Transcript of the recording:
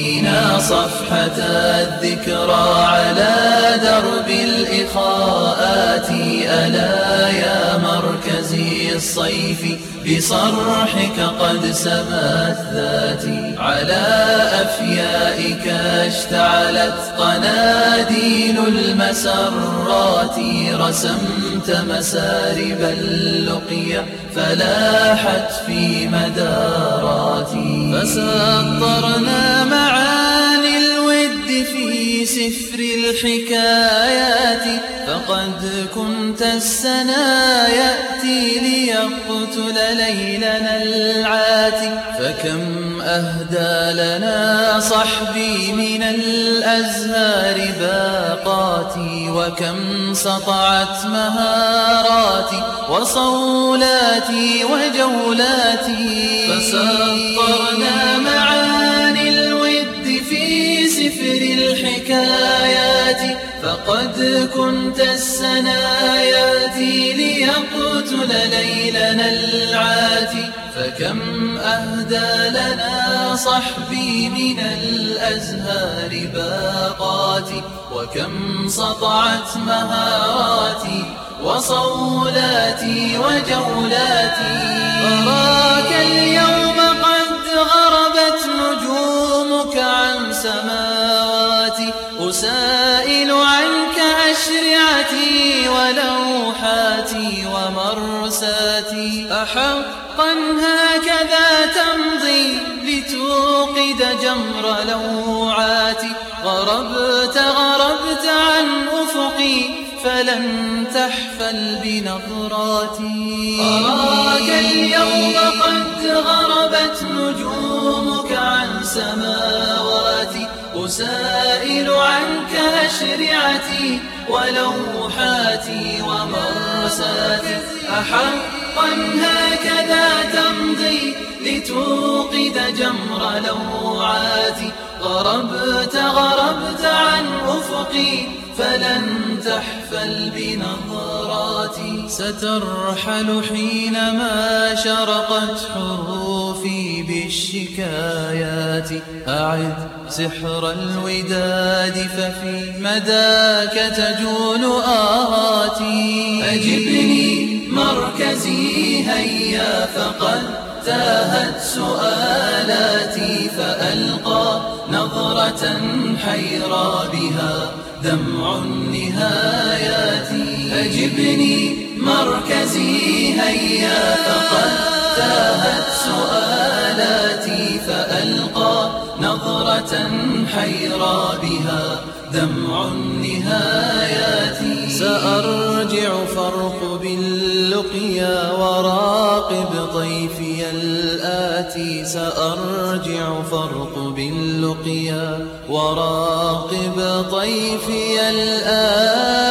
بنا صفحة الذكرى على درب الإخاءات. ألا يا مركزي الصيف بصرحك قد سمت ذاتي، على أفيائك اشتعلت قناديل المسرات، رسمت مسارب اللقيا فلاحت في مداراتي، فسطرنا معاني الود في سفر الحكايات، فقد كنت السنا يأتي ليقتل ليلنا العاتي، فكم أهدى لنا صحبي من الأزهار باقاتي، وكم سطعت مهاراتي وصولاتي وجولاتي، فسطرنا معاني الود في سفر الحكايات، فقد كنت السنا يأتي ليقتل ليلنا العاتي، فكم أهدى لنا صحبي من الأزهار باقاتي، وكم سطعت مهاراتي وصولاتي وجولاتي. أراك اليوم قد غربت نجومك عن سماواتي، أسائل عنك أشرعتي ولوحاتي ومرساتي، أحقا هكذا تمضي لتوقد جمر لوعاتي، غربت عن أفقي فلن تحفل بنظراتي. أراك اليوم قد غربت نجومك عن سماواتي، أسائل عنك أشرعتي ولوحاتي ومرساتي، أحقا هكذا تمضي لتوقد جمر لوعاتي، غربت عن أفقي فلن تحفل بنظراتي، سترحل حينما شرقت حروفي بالشكايات، أعد سحر الوداد ففي مداك تجول آهاتي، أجبني مركزي هيا فقد تاهت سؤالاتي، فألقى نظرة حيرى بها دمع النهايات، أجبني مركزي هيا فقد تاهت سؤالاتي، فألقى نظرة حيرى بها دمع النهايات. سأرجع فارق باللقيا وراقب طيفي الآتي، سأرجع فارق باللقيا وراقب طيفي الآتي.